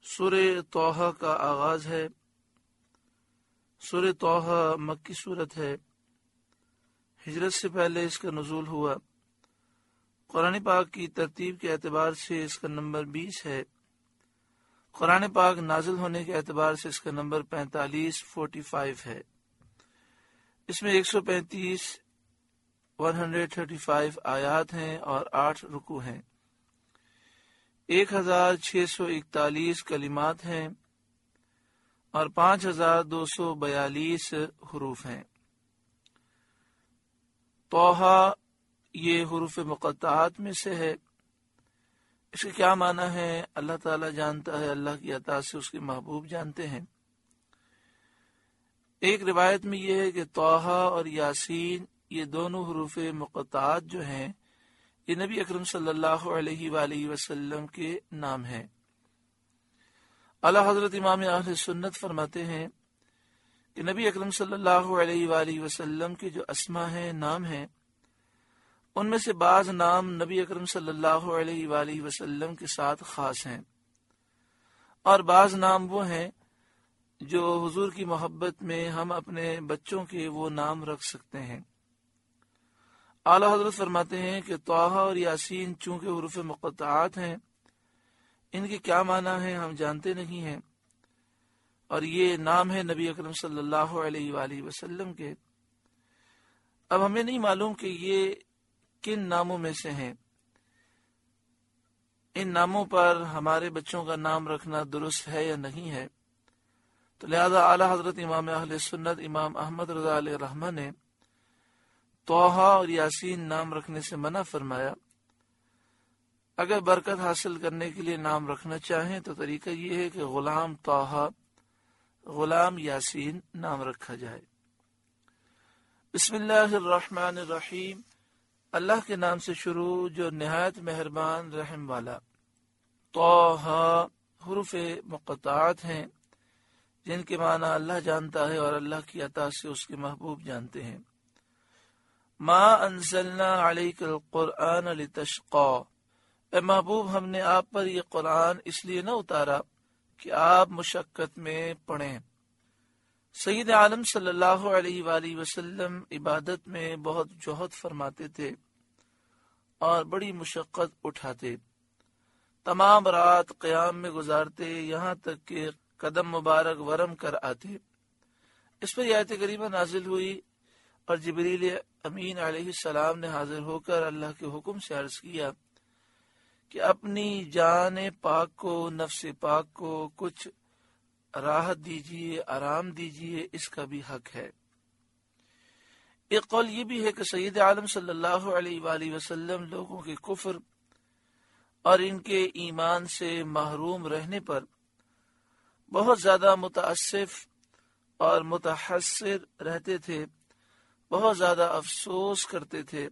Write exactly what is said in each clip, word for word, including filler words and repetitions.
سورہ طٰہٰ کا آغاز ہے۔ سورہ طٰہٰ مکی سورت ہے، ہجرت سے پہلے اس کا نزول ہوا۔ قرآن پاک کی ترتیب کے اعتبار سے اس کا نمبر بیس ہے۔ قرآن پاک نازل ہونے کے اعتبار سے اس کا نمبر پینتالیس فورٹی فائیو ہے۔ اس میں ایک سو پینتیس ون ہنڈریڈ تھرٹی فائیو آیات ہیں اور آٹھ رکوع ہیں۔ ایک ہزار چھ سو اکتالیس کلمات ہیں اور پانچ ہزار دو سو بیالیس حروف ہیں۔ طٰہٰ یہ حروف مقطعات میں سے ہے۔ اس کے کیا معنی ہے اللہ تعالیٰ جانتا ہے، اللہ کی عطا سے اس کے محبوب جانتے ہیں۔ ایک روایت میں یہ ہے کہ طٰہٰ اور یاسین یہ دونوں حروف مقطعات جو ہیں یہ نبی اکرم صلی اللہ علیہ وآلہ وسلم کے نام ہیں۔ اعلیٰ حضرت امام اہل سنت فرماتے ہیں کہ نبی اکرم صلی اللہ علیہ وآلہ وسلم کے جو اسماء ہیں، نام ہیں، ان میں سے بعض نام نبی اکرم صلی اللہ علیہ وآلہ وسلم کے ساتھ خاص ہیں اور بعض نام وہ ہیں جو حضور کی محبت میں ہم اپنے بچوں کے وہ نام رکھ سکتے ہیں۔ اعلیٰ حضرت فرماتے ہیں کہ طٰہٰ اور یاسین چونکہ حروف مقطعات ہیں، ان کے کیا معنی ہیں ہم جانتے نہیں ہیں، اور یہ نام ہے نبی اکرم صلی اللہ علیہ وآلہ وسلم کے۔ اب ہمیں نہیں معلوم کہ یہ کن ناموں میں سے ہیں۔ ان ناموں پر ہمارے بچوں کا نام رکھنا درست ہے یا نہیں ہے، تو لہذا اعلیٰ حضرت امام اہل سنت امام احمد رضا علیہ رحمہ نے طٰہٰ اور یاسین نام رکھنے سے منع فرمایا۔ اگر برکت حاصل کرنے کے لیے نام رکھنا چاہیں تو طریقہ یہ ہے کہ غلام طٰہٰ، غلام یاسین نام رکھا جائے۔ بسم اللہ الرحمن الرحیم، اللہ کے نام سے شروع جو نہایت مہربان رحم والا۔ طٰہٰ حروف مقطعات ہیں جن کے معنی اللہ جانتا ہے اور اللہ کی عطا سے اس کے محبوب جانتے ہیں۔ ما انزلنا علیک القرآن لتشقی، اے محبوب ہم نے آپ پر یہ قرآن اس لیے نہ اتارا کہ آپ مشقت میں پڑھیں۔ سید عالم صلی اللہ علیہ وآلہ وسلم عبادت میں بہت جہد فرماتے تھے اور بڑی مشقت اٹھاتے، تمام رات قیام میں گزارتے، یہاں تک کہ قدم مبارک ورم کر آتے۔ اس پر آیت کریمہ نازل ہوئی اور جبریل امین علیہ السلام نے حاضر ہو کر اللہ کے حکم سے عرض کیا کہ اپنی جان پاک کو، نفس پاک کو کچھ راحت دیجیے، آرام دیجیے، اس کا بھی حق ہے۔ ایک قول یہ بھی ہے کہ سید عالم صلی اللہ علیہ وآلہ وسلم لوگوں کے کفر اور ان کے ایمان سے محروم رہنے پر بہت زیادہ متاسف اور متحسر رہتے تھے، بہت زیادہ افسوس کرتے تھے۔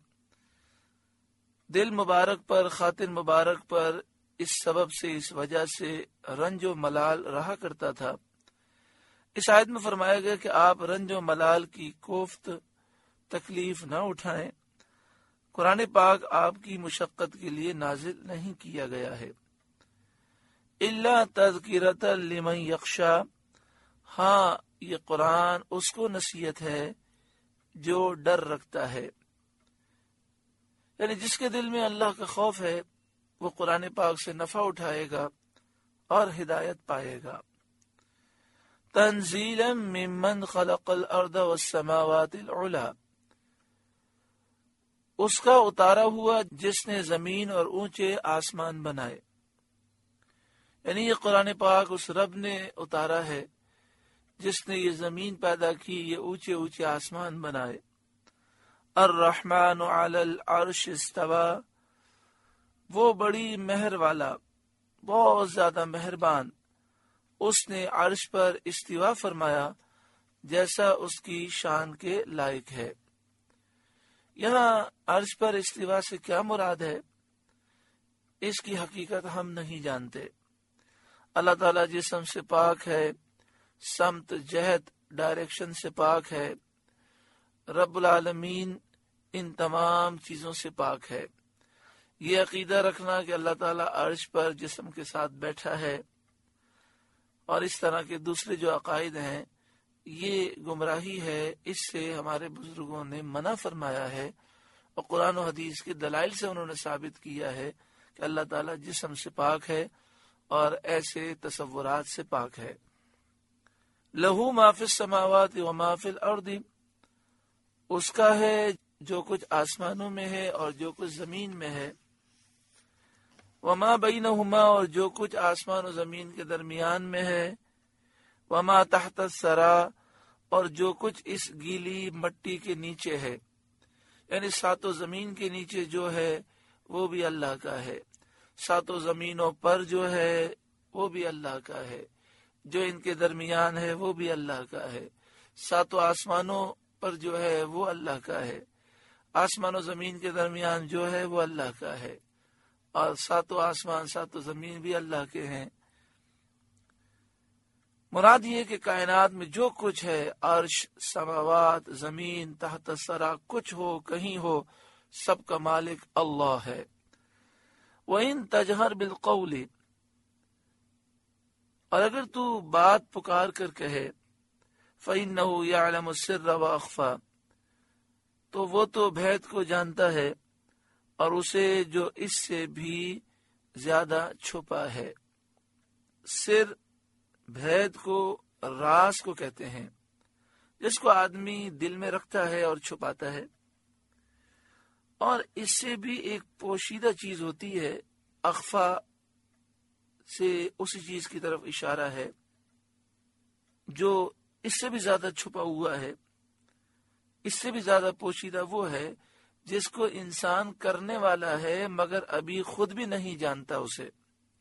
دل مبارک پر، خاطر مبارک پر اس سبب سے، اس وجہ سے رنج و ملال رہا کرتا تھا۔ اس آیت میں فرمایا گیا کہ آپ رنج و ملال کی کوفت تکلیف نہ اٹھائیں۔ قرآن پاک آپ کی مشقت کے لیے نازل نہیں کیا گیا ہے۔ الا تذکرۃ لمن یخشی، ہاں یہ قرآن اس کو نصیحت ہے جو ڈر رکھتا ہے، یعنی جس کے دل میں اللہ کا خوف ہے وہ قرآن پاک سے نفع اٹھائے گا اور ہدایت پائے گا۔ تنزیلا ممن خلق الارض والسماوات العلی، اس کا اتارا ہوا جس نے زمین اور اونچے آسمان بنائے، یعنی یہ قرآن پاک اس رب نے اتارا ہے جس نے یہ زمین پیدا کی، یہ اونچے اونچے آسمان بنائے۔ الرحمن علی العرش استوى، وہ بڑی مہر والا، بہت زیادہ مہربان، اس نے عرش پر استوا فرمایا جیسا اس کی شان کے لائق ہے۔ یہاں عرش پر استوا سے کیا مراد ہے اس کی حقیقت ہم نہیں جانتے۔ اللہ تعالیٰ جسم سے پاک ہے، سمت، جہت، ڈائریکشن سے پاک ہے، رب العالمین ان تمام چیزوں سے پاک ہے۔ یہ عقیدہ رکھنا کہ اللہ تعالیٰ عرش پر جسم کے ساتھ بیٹھا ہے، اور اس طرح کے دوسرے جو عقائد ہیں یہ گمراہی ہے، اس سے ہمارے بزرگوں نے منع فرمایا ہے، اور قرآن و حدیث کے دلائل سے انہوں نے ثابت کیا ہے کہ اللہ تعالیٰ جسم سے پاک ہے اور ایسے تصورات سے پاک ہے۔ لہو ما فی السماوات و ما فی الارض، اس کا ہے جو کچھ آسمانوں میں ہے اور جو کچھ زمین میں ہے، وما بینہما، اور جو کچھ آسمان و زمین کے درمیان میں ہے، وما تحت الثری، اور جو کچھ اس گیلی مٹی کے نیچے ہے، یعنی ساتوں زمین کے نیچے جو ہے وہ بھی اللہ کا ہے، ساتوں زمینوں پر جو ہے وہ بھی اللہ کا ہے، جو ان کے درمیان ہے وہ بھی اللہ کا ہے، ساتوں آسمانوں پر جو ہے وہ اللہ کا ہے، آسمان و زمین کے درمیان جو ہے وہ اللہ کا ہے، اور ساتوں آسمان ساتوں زمین بھی اللہ کے ہیں۔ مراد یہ کہ کائنات میں جو کچھ ہے، عرش، سماوات، زمین، تحت الثری، کچھ ہو کہیں ہو، سب کا مالک اللہ ہے۔ وَإِن تَجْهَرْ بِالْقَوْلِ، اور اگر تو بات پکار کر کہے، فَإِنَّهُ يَعْلَمُ السِّرَّ وَأَخْفَى، تو وہ تو بھید کو جانتا ہے اور اسے جو اس سے بھی زیادہ چھپا ہے۔ سر بھید کو، راز کو کہتے ہیں، جس کو آدمی دل میں رکھتا ہے اور چھپاتا ہے، اور اس سے بھی ایک پوشیدہ چیز ہوتی ہے۔ اخفا سے اسی چیز کی طرف اشارہ ہے جو اس سے بھی زیادہ چھپا ہوا ہے، اس سے بھی زیادہ پوشیدہ وہ ہے جس کو انسان کرنے والا ہے مگر ابھی خود بھی نہیں جانتا اسے،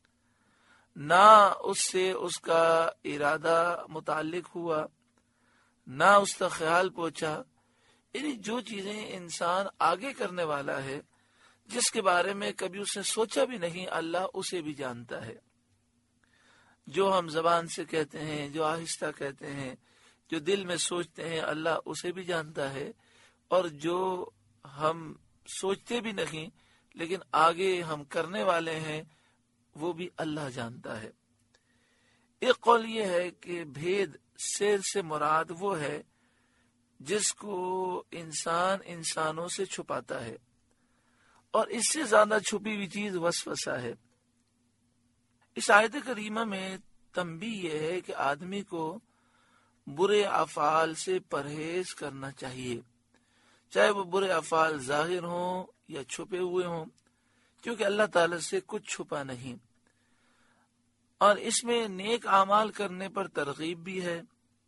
نہ اس سے اس کا ارادہ متعلق ہوا، نہ اس کا خیال پہنچا، یعنی جو چیزیں انسان آگے کرنے والا ہے، جس کے بارے میں کبھی اس نے سوچا بھی نہیں، اللہ اسے بھی جانتا ہے۔ جو ہم زبان سے کہتے ہیں، جو آہستہ کہتے ہیں، جو دل میں سوچتے ہیں، اللہ اسے بھی جانتا ہے، اور جو ہم سوچتے بھی نہیں لیکن آگے ہم کرنے والے ہیں وہ بھی اللہ جانتا ہے۔ ایک قول یہ ہے کہ بھید سر سے مراد وہ ہے جس کو انسان انسانوں سے چھپاتا ہے، اور اس سے زیادہ چھپی ہوئی چیز وسوسہ ہے۔ اس آیت کریمہ میں تنبیہ یہ ہے کہ آدمی کو برے افعال سے پرہیز کرنا چاہیے، چاہے وہ برے افعال ظاہر ہوں یا چھپے ہوئے ہوں، کیونکہ اللہ تعالی سے کچھ چھپا نہیں۔ اور اس میں نیک اعمال کرنے پر ترغیب بھی ہے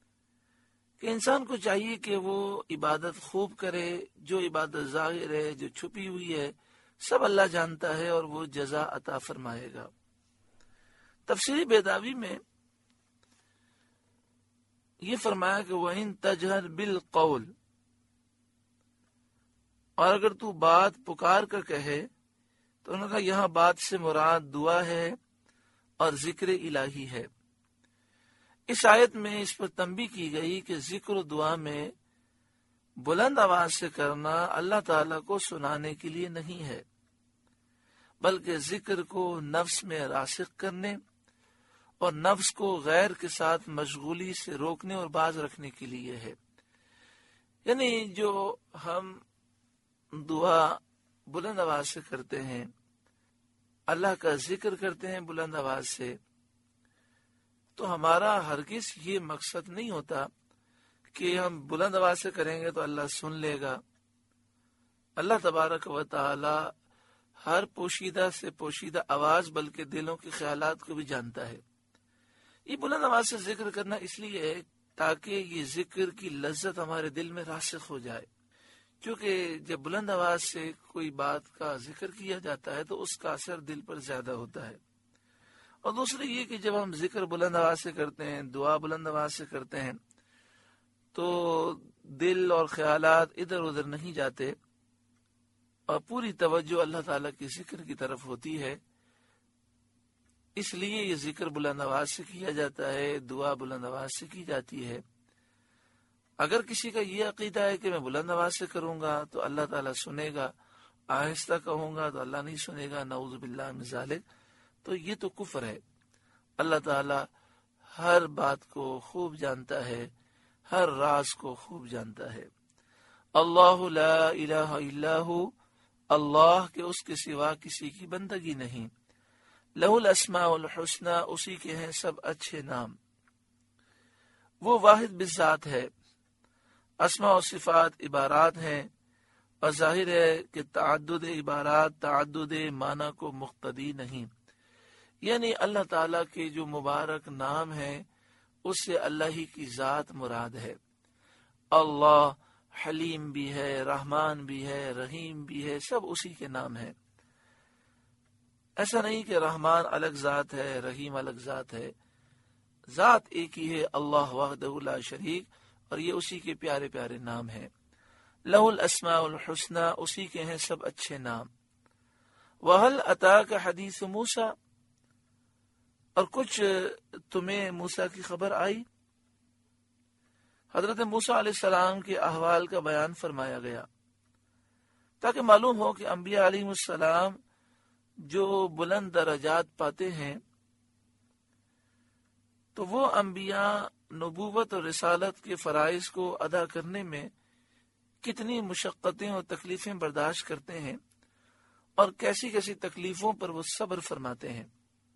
کہ انسان کو چاہیے کہ وہ عبادت خوب کرے، جو عبادت ظاہر ہے، جو چھپی ہوئی ہے، سب اللہ جانتا ہے اور وہ جزا عطا فرمائے گا۔ تفسیر بیضاوی میں یہ فرمایا کہ وَإِن تَجْهَرْ بِالْقَوْلِ، اور اگر تو بات پکار کر کہے، تو انہوں نے کہا یہاں بات سے مراد دعا ہے اور ذکر الہی ہے۔ اس آیت میں اس پر تنبیہ کی گئی کہ ذکر و دعا میں بلند آواز سے کرنا اللہ تعالیٰ کو سنانے کے لیے نہیں ہے، بلکہ ذکر کو نفس میں راسخ کرنے اور نفس کو غیر کے ساتھ مشغولی سے روکنے اور باز رکھنے کے لیے ہے۔ یعنی جو ہم دعا بلند آواز سے کرتے ہیں، اللہ کا ذکر کرتے ہیں بلند آواز سے، تو ہمارا ہرگز یہ مقصد نہیں ہوتا کہ ہم بلند آواز سے کریں گے تو اللہ سن لے گا۔ اللہ تبارک و تعالی ہر پوشیدہ سے پوشیدہ آواز بلکہ دلوں کے خیالات کو بھی جانتا ہے۔ یہ بلند آواز سے ذکر کرنا اس لیے ہے تاکہ یہ ذکر کی لذت ہمارے دل میں راسخ ہو جائے، کیونکہ جب بلند آواز سے کوئی بات کا ذکر کیا جاتا ہے تو اس کا اثر دل پر زیادہ ہوتا ہے۔ اور دوسرے یہ کہ جب ہم ذکر بلند آواز سے کرتے ہیں، دعا بلند آواز سے کرتے ہیں، تو دل اور خیالات ادھر ادھر نہیں جاتے اور پوری توجہ اللہ تعالیٰ کے ذکر کی طرف ہوتی ہے۔ اس لیے یہ ذکر بلند آواز سے کیا جاتا ہے، دعا بلند آواز سے کی جاتی ہے۔ اگر کسی کا یہ عقیدہ ہے کہ میں بلند آواز سے کروں گا تو اللہ تعالیٰ سنے گا، آہستہ کہوں گا تو اللہ نہیں سنے گا، نعوذ باللہ من ذالک، تو یہ تو کفر ہے۔ اللہ تعالیٰ ہر بات کو خوب جانتا ہے، ہر راز کو خوب جانتا ہے۔ اللہ لا الہ الا ہو، اللہ کے اس کے سوا کسی کی بندگی نہیں۔ لہ الاسماء الحسنی، اسی کے ہیں سب اچھے نام۔ وہ واحد بذات ہے۔ اسماء و صفات عبارات ہیں، اور ظاہر ہے کہ تعدد عبارات تعدد معنی کو مقتضی نہیں، یعنی اللہ تعالیٰ کے جو مبارک نام ہیں اس سے اللہ ہی کی ذات مراد ہے۔ اللہ حلیم بھی ہے، رحمان بھی ہے، رحیم بھی ہے، سب اسی کے نام ہیں۔ ایسا نہیں کہ رحمان الگ ذات ہے، رحیم الگ ذات ہے، ذات ایک ہی ہے، اللہ وحدہ لا شریک، اور یہ اسی کے پیارے پیارے نام ہیں۔ لہ الاسماء الحسنی، اسی کے ہیں سب اچھے نام۔ وَهَلْ أَتَاكَ حَدِيثُ موسیٰ، اور کچھ تمہیں موسیٰ کی خبر آئی؟ حضرت موسیٰ علیہ السلام کے احوال کا بیان فرمایا گیا تاکہ معلوم ہو کہ انبیاء علیہ السلام جو بلند درجات پاتے ہیں تو وہ انبیاء نبوت اور رسالت کے فرائض کو ادا کرنے میں کتنی مشقتیں اور تکلیفیں برداشت کرتے ہیں، اور کیسی کیسی تکلیفوں پر وہ صبر فرماتے ہیں۔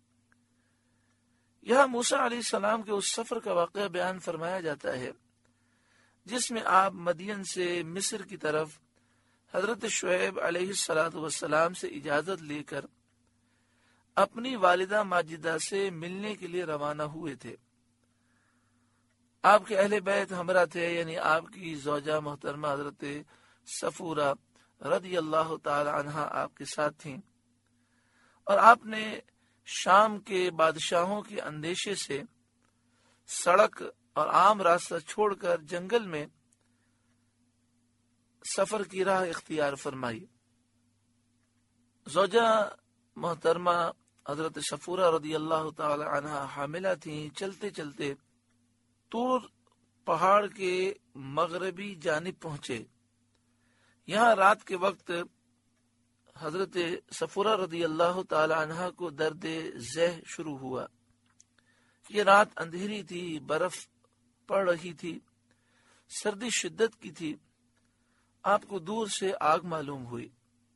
یہاں موسیٰ علیہ السلام کے اس سفر کا واقعہ بیان فرمایا جاتا ہے جس میں آپ مدین سے مصر کی طرف حضرت شعیب علیہ الصلاۃ والسلام سے اجازت لے کر اپنی والدہ ماجدہ سے ملنے کے لیے روانہ ہوئے تھے۔ آپ کے اہل بیت ہمراہ تھے، یعنی آپ کی زوجہ محترمہ حضرت صفورہ رضی اللہ تعالی عنہا آپ کے ساتھ تھیں، اور آپ نے شام کے بادشاہوں کے اندیشے سے سڑک اور عام راستہ چھوڑ کر جنگل میں سفر کی راہ اختیار فرمائی۔ زوجہ محترمہ حضرت صفورہ رضی اللہ تعالی عنہا حاملہ تھیں۔ چلتے چلتے طور پہاڑ کے مغربی جانب پہنچے۔ یہاں رات کے وقت حضرت صفورہ رضی اللہ تعالی عنہ کو درد ذہ شروع ہوا۔ یہ رات اندھیری تھی، برف پڑ رہی تھی، سردی شدت کی تھی۔ آپ کو دور سے آگ معلوم ہوئی۔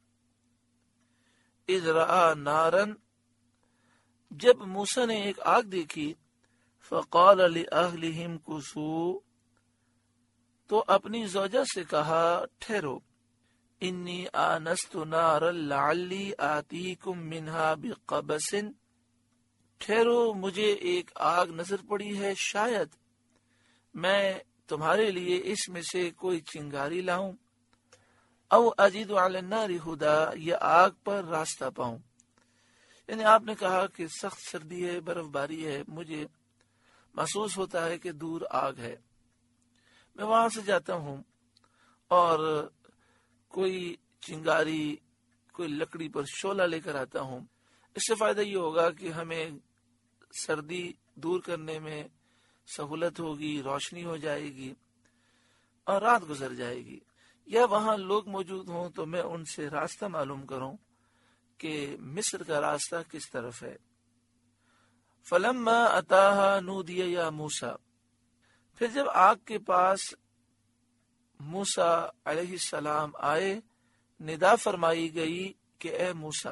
اذ رأى نارن، جب موسیٰ نے ایک آگ دیکھی، فقال لأہلہم کثوا، تو اپنی زوجہ سے کہا ٹھہرو، انی آنست نارا لعلی آتیکم منہا بقبس، ٹھہرو مجھے ایک آگ نظر پڑی ہے، شاید میں تمہارے لیے اس میں سے کوئی چنگاری لاؤں، او اجد علی النار ہدا، یا آگ پر راستہ پاؤں۔ یعنی آپ نے کہا کہ سخت سردی ہے، برف باری ہے، مجھے محسوس ہوتا ہے کہ دور آگ ہے، میں وہاں سے جاتا ہوں اور کوئی چنگاری، کوئی لکڑی پر شعلہ لے کر آتا ہوں۔ اس سے فائدہ یہ ہوگا کہ ہمیں سردی دور کرنے میں سہولت ہوگی، روشنی ہو جائے گی اور رات گزر جائے گی، یا وہاں لوگ موجود ہوں تو میں ان سے راستہ معلوم کروں کہ مصر کا راستہ کس طرف ہے۔ فلما اتاها نودی یا موسیٰ، پھر جب آگ کے پاس موسیٰ علیہ السلام آئے، ندا فرمائی گئی کہ اے موسیٰ۔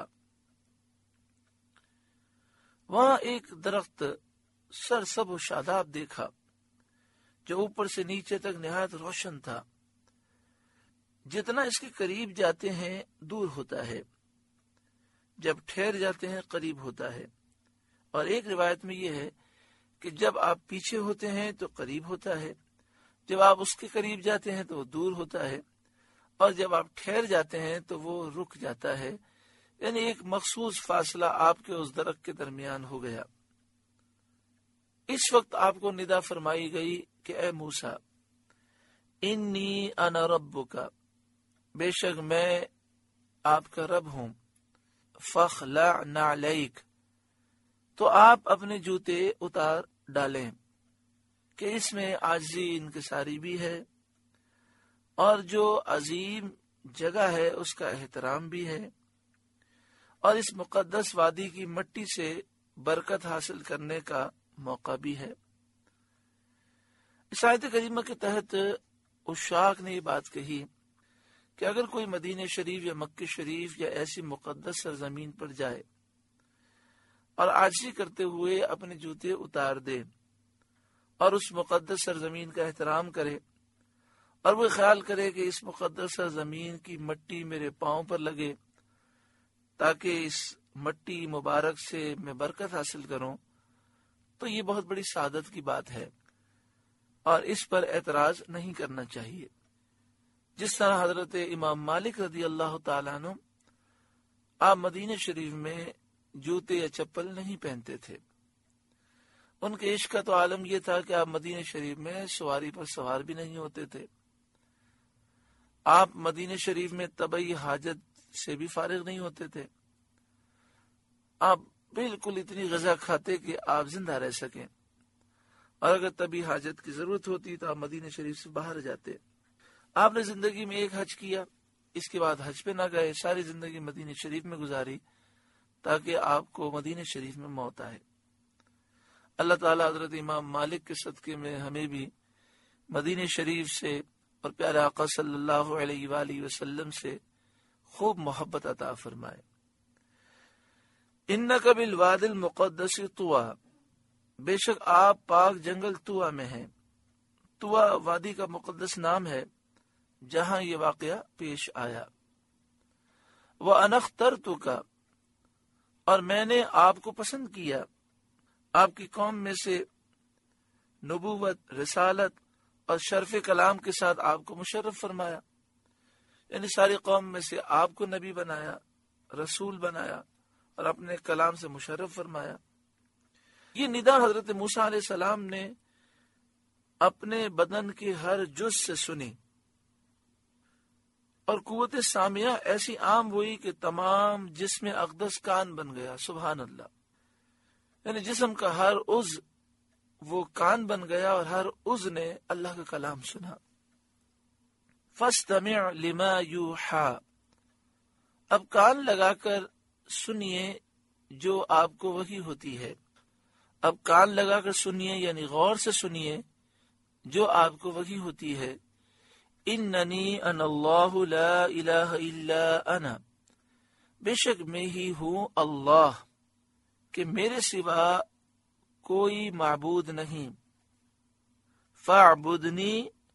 وہاں ایک درخت سرسبز و شاداب دیکھا جو اوپر سے نیچے تک نہایت روشن تھا، جتنا اس کے قریب جاتے ہیں دور ہوتا ہے، جب ٹھہر جاتے ہیں قریب ہوتا ہے۔ اور ایک روایت میں یہ ہے کہ جب آپ پیچھے ہوتے ہیں تو قریب ہوتا ہے، جب آپ اس کے قریب جاتے ہیں تو وہ دور ہوتا ہے، اور جب آپ ٹھہر جاتے ہیں تو وہ رک جاتا ہے، یعنی ایک مخصوص فاصلہ آپ کے اس درخت کے درمیان ہو گیا۔ اس وقت آپ کو ندا فرمائی گئی کہ اے موسیٰ، انی انا ربک، بے شک میں آپ کا رب ہوں، فاخلع نعلیک، تو آپ اپنے جوتے اتار ڈالیں، کہ اس میں عاجزی انکساری بھی ہے، اور جو عظیم جگہ ہے اس کا احترام بھی ہے، اور اس مقدس وادی کی مٹی سے برکت حاصل کرنے کا موقع بھی ہے۔ اس آیت کریمہ کے تحت عشاق نے یہ بات کہی کہ اگر کوئی مدینہ شریف یا مکہ شریف یا ایسی مقدس سرزمین پر جائے اور عاجزی کرتے ہوئے اپنے جوتے اتار دے اور اس مقدس سرزمین کا احترام کرے اور وہ خیال کرے کہ اس مقدس سرزمین کی مٹی میرے پاؤں پر لگے تاکہ اس مٹی مبارک سے میں برکت حاصل کروں، تو یہ بہت بڑی سعادت کی بات ہے اور اس پر اعتراض نہیں کرنا چاہیے۔ جس طرح حضرت امام مالک رضی اللہ تعالیٰ عنہ آپ مدینہ شریف میں جوتے یا چپل نہیں پہنتے تھے۔ ان کے عشق کا تو عالم یہ تھا کہ آپ مدینہ شریف میں سواری پر سوار بھی نہیں ہوتے تھے۔ آپ مدینہ شریف میں طبعی حاجت سے بھی فارغ نہیں ہوتے تھے۔ آپ بالکل اتنی غذا کھاتے کہ آپ زندہ رہ سکیں، اور اگر طبعی حاجت کی ضرورت ہوتی تو آپ مدینہ شریف سے باہر جاتے۔ آپ نے زندگی میں ایک حج کیا، اس کے بعد حج پہ نہ گئے، ساری زندگی مدینہ شریف میں گزاری تاکہ آپ کو مدینہ شریف میں موت آئے۔ اللہ تعالیٰ حضرت امام مالک کے صدقے میں ہمیں بھی مدینہ شریف سے اور پیارے آقا صلی اللہ علیہ وآلہ وسلم سے خوب محبت عطا فرمائے۔ انک بالواد المقدس طویٰ، بے شک آپ پاک جنگل طویٰ میں ہیں۔ طویٰ وادی کا مقدس نام ہے جہاں یہ واقعہ پیش آیا۔ وَأَنَا اخْتَرْتُكَ، اور میں نے آپ کو پسند کیا، آپ کی قوم میں سے نبوت، رسالت اور شرف کلام کے ساتھ آپ کو مشرف فرمایا، یعنی ساری قوم میں سے آپ کو نبی بنایا، رسول بنایا اور اپنے کلام سے مشرف فرمایا۔ یہ ندا حضرت موسیٰ علیہ السلام نے اپنے بدن کے ہر جز سے سنی اور قوت سامعہ ایسی عام ہوئی کہ تمام جسم اقدس کان بن گیا۔ سبحان اللہ، یعنی جسم کا ہر عضو وہ کان بن گیا اور ہر عضو نے اللہ کا کلام سنا۔ فَاسْتَمِعْ لِمَا يُوحَىٰ، اب کان لگا کر سنیے جو آپ کو وحی ہوتی ہے۔ اب کان لگا کر سنیے یعنی غور سے سنیے جو آپ کو وحی ہوتی ہے۔ اننی انا اللہ لا الہ الا انا، بے شک میں ہی ہوں اللہ کہ میرے سوا کوئی معبود نہیں۔ فاعبدنی،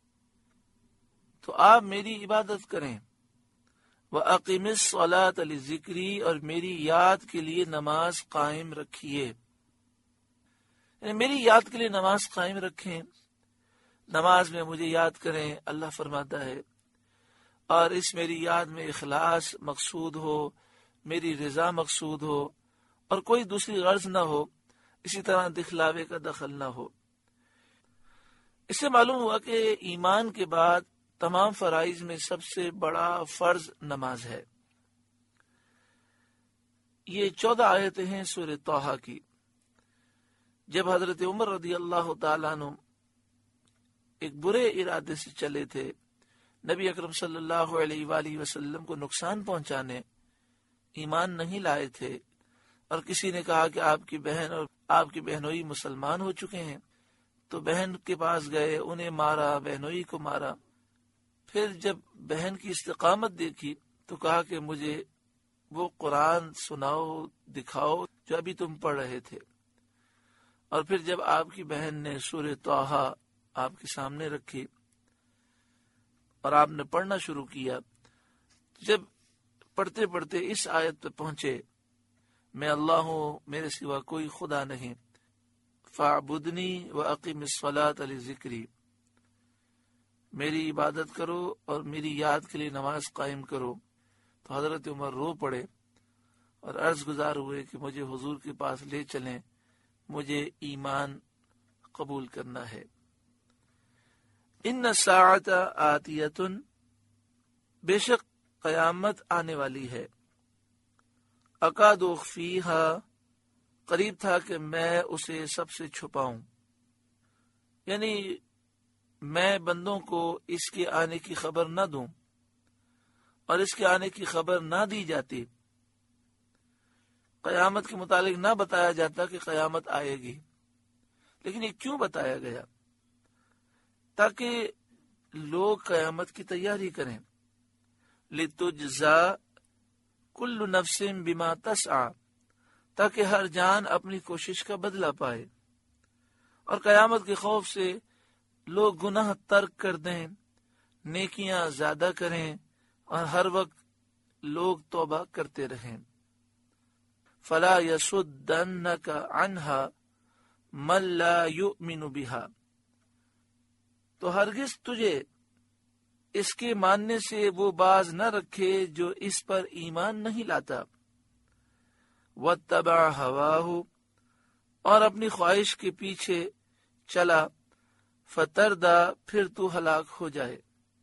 تو آپ میری عبادت کریں۔ وَأَقِمِ الصَّلَاةَ لِذِكْرِي، اور میری یاد کے لیے نماز قائم رکھیے، یعنی میری یاد کے لیے نماز قائم رکھیں، نماز میں مجھے یاد کریں۔ اللہ فرماتا ہے اور اس میری یاد میں اخلاص مقصود ہو، میری رضا مقصود ہو اور کوئی دوسری غرض نہ ہو، اسی طرح دکھلاوے کا دخل نہ ہو۔ اس سے معلوم ہوا کہ ایمان کے بعد تمام فرائض میں سب سے بڑا فرض نماز ہے۔ یہ چودہ آیتیں ہیں سورہ طٰہٰ کی۔ جب حضرت عمر رضی اللہ تعالیٰ عنہ ایک برے ارادے سے چلے تھے نبی اکرم صلی اللہ علیہ وآلہ وسلم کو نقصان پہنچانے، ایمان نہیں لائے تھے، اور کسی نے کہا کہ آپ کی بہن اور آپ کی بہنوئی مسلمان ہو چکے ہیں، تو بہن کے پاس گئے، انہیں مارا، بہنوئی کو مارا۔ پھر جب بہن کی استقامت دیکھی تو کہا کہ مجھے وہ قرآن سناؤ، دکھاؤ جو ابھی تم پڑھ رہے تھے۔ اور پھر جب آپ کی بہن نے سورہ طٰہٰ آپ کے سامنے رکھی اور آپ نے پڑھنا شروع کیا، جب پڑھتے پڑھتے اس آیت پہ پہنچے، میں اللہ ہوں، میرے سوا کوئی خدا نہیں، فاعبدنی واقم الصلاۃ لذکری، میری عبادت کرو اور میری یاد کے لیے نماز قائم کرو، تو حضرت عمر رو پڑے اور عرض گزار ہوئے کہ مجھے حضور کے پاس لے چلیں، مجھے ایمان قبول کرنا ہے۔ ان الساعۃ آتیۃ، بے شک قیامت آنے والی ہے۔ اکاد اخفیہا، قریب تھا کہ میں اسے سب سے چھپاؤں، یعنی میں بندوں کو اس کے آنے کی خبر نہ دوں، اور اس کے آنے کی خبر نہ دی جاتی، قیامت کے متعلق نہ بتایا جاتا کہ قیامت آئے گی، لیکن یہ کیوں بتایا گیا؟ تاکہ لوگ قیامت کی تیاری کریں. لِتُجْزَا كُلُّ نَفْسٍ بِمَا تَسْعَى، تاکہ ہر جان اپنی کوشش کا بدلہ پائے. اور قیامت کے خوف سے لوگ گناہ ترک کر دیں، نیکیاں زیادہ کریں، اور ہر وقت لوگ توبہ کرتے رہیں. فَلَا يَصُدَّنَّكَ عَنْهَا مَن لَا يُؤْمِنُ بِهَا، تو ہرگز تجھے اس کے ماننے سے وہ باز نہ رکھے جو اس پر ایمان نہیں لاتا. وَاتَّبَعَ هَوَاهُ، اور اپنی خواہش کے پیچھے چلا. فَتَرْدَى، پھر تو ہلاک ہو جائے.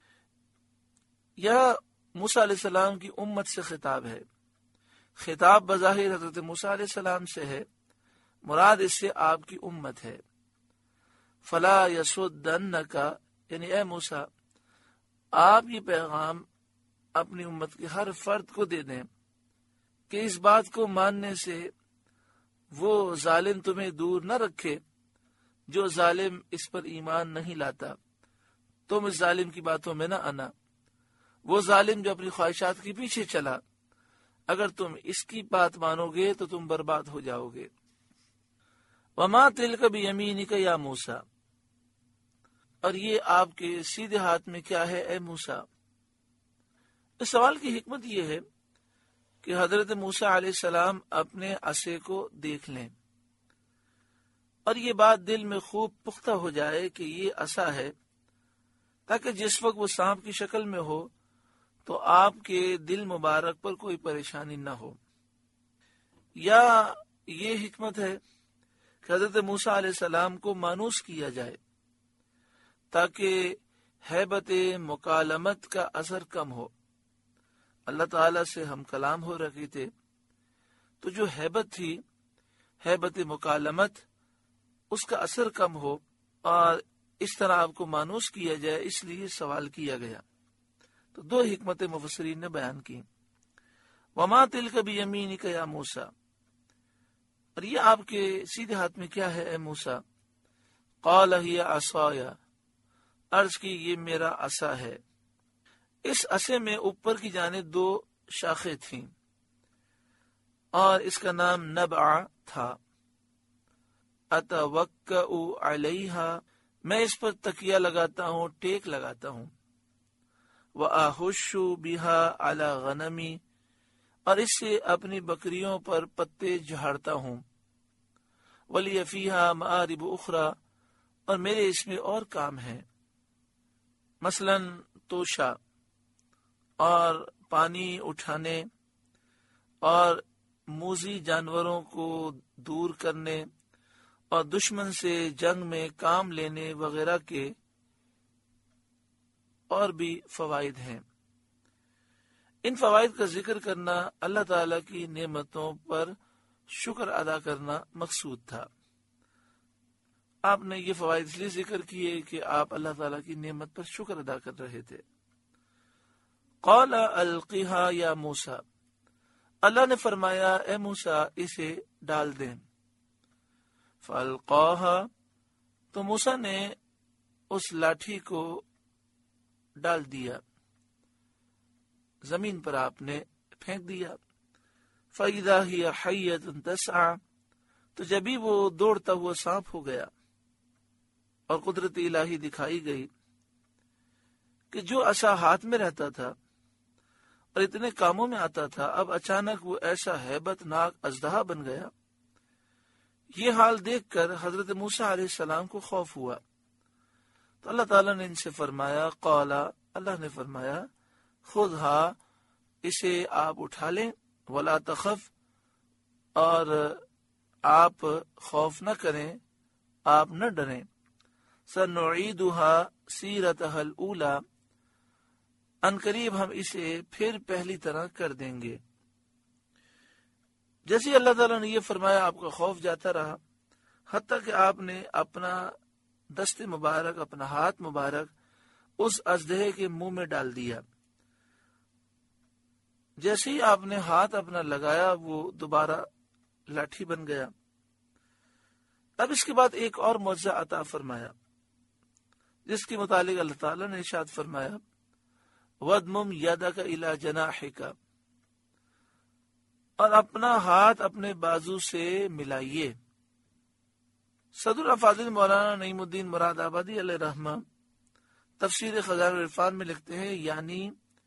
یا موسیٰ علیہ السلام کی امت سے خطاب ہے. خطاب بظاہر حضرت موسیٰ علیہ السلام سے ہے، مراد اس سے آپ کی امت ہے. فلا یصدنک، یعنی اے موسیٰ آپ یہ پیغام اپنی امت کے ہر فرد کو دے دیں کہ اس بات کو ماننے سے وہ ظالم تمہیں دور نہ رکھے جو ظالم اس پر ایمان نہیں لاتا. تم اس ظالم کی باتوں میں نہ آنا. وہ ظالم جو اپنی خواہشات کے پیچھے چلا، اگر تم اس کی بات مانو گے تو تم برباد ہو جاؤ گے. وما تلک بیمینک یا موسیٰ، اور یہ آپ کے سیدھے ہاتھ میں کیا ہے اے موسیٰ؟ اس سوال کی حکمت یہ ہے کہ حضرت موسیٰ علیہ السلام اپنے عصا کو دیکھ لیں اور یہ بات دل میں خوب پختہ ہو جائے کہ یہ عصا ہے، تاکہ جس وقت وہ سانپ کی شکل میں ہو تو آپ کے دل مبارک پر کوئی پریشانی نہ ہو. یا یہ حکمت ہے کہ حضرت موسیٰ علیہ السلام کو مانوس کیا جائے تاکہ ہیبت مکالمت کا اثر کم ہو. اللہ تعالیٰ سے ہم کلام ہو رکھے تھے تو جو ہیبت تھی، ہیبت مکالمت، اس کا اثر کم ہو، اور اس طرح آپ کو مانوس کیا جائے، اس لیے سوال کیا گیا. تو دو حکمت مفسرین نے بیان کی. وما تلک بیمینک یا موسیٰ، اور یہ آپ کے سیدھے ہاتھ میں کیا ہے اے موسیٰ؟ قال ہی عصای، عرض کی یہ میرا عصا ہے. اس عصے میں اوپر کی جانب دو شاخیں تھیں اور اس کا نام نبع تھا. اتوکأ علیہا، میں اس پر تکیہ لگاتا ہوں، ٹیک لگاتا ہوں. وَأَحُشُّ بِهَا عَلَى غَنَمِي، اور اس سے اپنی بکریوں پر پتے جھاڑتا ہوں. وَلِيَ فِيهَا مَآرِبُ أُخْرَى، اور میرے اس میں اور کام ہیں، مثلاً توشہ اور پانی اٹھانے اور موذی جانوروں کو دور کرنے اور دشمن سے جنگ میں کام لینے وغیرہ کے اور بھی فوائد ہیں. ان فوائد کا ذکر کرنا اللہ تعالیٰ کی نعمتوں پر شکر ادا کرنا مقصود تھا. آپ نے یہ فوائد اس لیے ذکر کیے کہ آپ اللہ تعالیٰ کی نعمت پر شکر ادا کر رہے تھے. قال القیہا یا موسیٰ، اللہ نے فرمایا اے موسیٰ اسے ڈال دیں. فالقاہا، تو موسیٰ نے اس لاٹھی کو ڈال دیا، زمین پر آپ نے پھینک دیا. فَإِذَا هِيَ حَيَّةٌ تَسْعَى، تو جبھی وہ دوڑتا ہوا سانپ ہو گیا. اور قدرت الہی دکھائی گئی کہ جو عصا ہاتھ میں رہتا تھا اور اتنے کاموں میں آتا تھا، اب اچانک وہ ایسا ہیبت ناک اژدہا بن گیا. یہ حال دیکھ کر حضرت موسیٰ علیہ السلام کو خوف ہوا. تو اللہ تعالیٰ نے ان سے فرمایا، قال، اللہ نے فرمایا، خذھا، اسے آپ اٹھا لیں، ولا تخف، اور آپ خوف نہ کریں، آپ نہ ڈریں. سنعیدها سیرتها الاولی، ان قریب ہم اسے پھر پہلی طرح کر دیں گے. جیسے اللہ تعالیٰ نے یہ فرمایا آپ کا خوف جاتا رہا، حتیٰ کہ آپ نے اپنا دست مبارک، اپنا ہاتھ مبارک اس اژدہے کے منہ میں ڈال دیا. جیسے ہی آپ نے ہاتھ اپنا لگایا وہ دوبارہ لاٹھی بن گیا. اب اس کے بعد ایک اور معجزہ عطا فرمایا، جس کے متعلق اللہ تعالیٰ نے ارشاد فرمایا وَدْمُمْ يَدَكَ إِلَى جَنَاحِكَ، اور اپنا ہاتھ اپنے بازو سے ملائیے۔ صدر الافاضل مولانا نعیم الدین مراد آبادی علیہ رحمہ تفسیر خزائن العرفان میں لکھتے ہیں، یعنی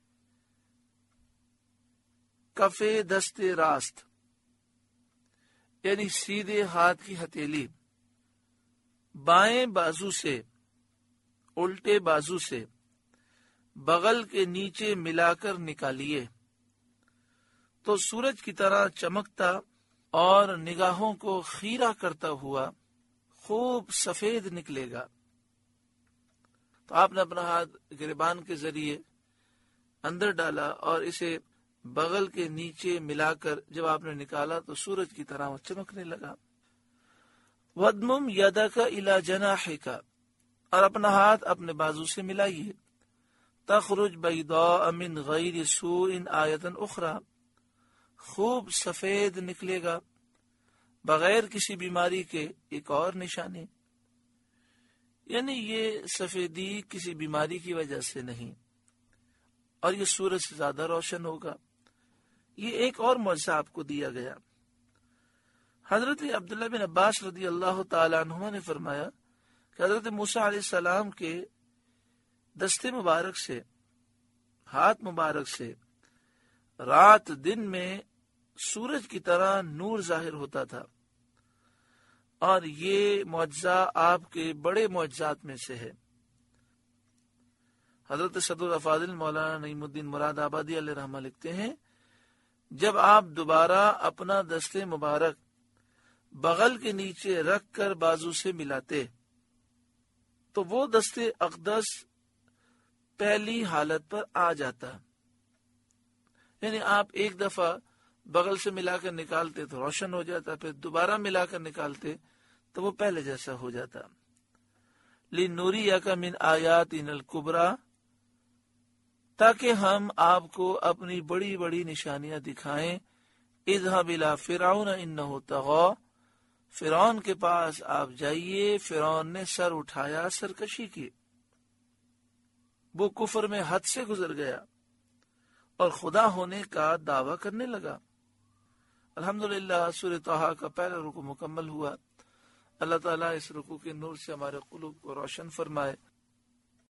کف دست راست، یعنی سیدھے ہاتھ کی ہتھیلی بائیں بازو سے الٹے بازو سے بغل کے نیچے ملا کر نکالیے تو سورج کی طرح چمکتا اور نگاہوں کو خیرہ کرتا ہوا خوب سفید نکلے گا۔ تو آپ نے اپنا ہاتھ گریبان کے ذریعے اندر ڈالا اور اسے بغل کے نیچے ملا کر جب آپ نے نکالا تو سورج کی طرح وہ چمکنے لگا۔ وَدْمُمْ يَدَكَ إِلَى جَنَاحِكَ، اور اپنا ہاتھ اپنے بازو سے ملائیے۔ تخرج بیضاء من غیر سوء آیۃ اخری، خوب سفید نکلے گا بغیر کسی بیماری کے ایک اور نشانی، یعنی یہ سفیدی کسی بیماری کی وجہ سے نہیں، اور یہ سورج سے زیادہ روشن ہوگا۔ یہ ایک اور معجزہ آپ کو دیا گیا۔ حضرت عبداللہ بن عباس رضی اللہ تعالی عنہما نے فرمایا کہ حضرت موسیٰ علیہ السلام کے دستے مبارک سے، ہاتھ مبارک سے رات دن میں سورج کی طرح نور ظاہر ہوتا تھا، اور یہ معجزہ آپ کے بڑے معجزات میں سے ہے۔ حضرت صدر الافاضل مولانا نعیم الدین مراد آبادی علیہ رحمہ لکھتے ہیں، جب آپ دوبارہ اپنا دستے مبارک بغل کے نیچے رکھ کر بازو سے ملاتے تو وہ دستے اقدس پہلی حالت پر آ جاتا، یعنی آپ ایک دفعہ بغل سے ملا کر نکالتے تو روشن ہو جاتا، پھر دوبارہ ملا کر نکالتے تو وہ پہلے جیسا ہو جاتا۔ لِنُرِيَكَ مِنْ آیَاتِنَا الْكُبْرَى، تاکہ ہم آپ کو اپنی بڑی بڑی نشانیاں دکھائیں۔ اذهب الى فرعون انه طغى، فرعون کے پاس آپ جائیے، فرعون نے سر اٹھایا، سرکشی کی، وہ کفر میں حد سے گزر گیا اور خدا ہونے کا دعویٰ کرنے لگا۔ الحمدللہ سورہ طٰہٰ کا پہلا رکوع مکمل ہوا۔ اللہ تعالیٰ اس رکوع کے نور سے ہمارے قلوب کو روشن فرمائے۔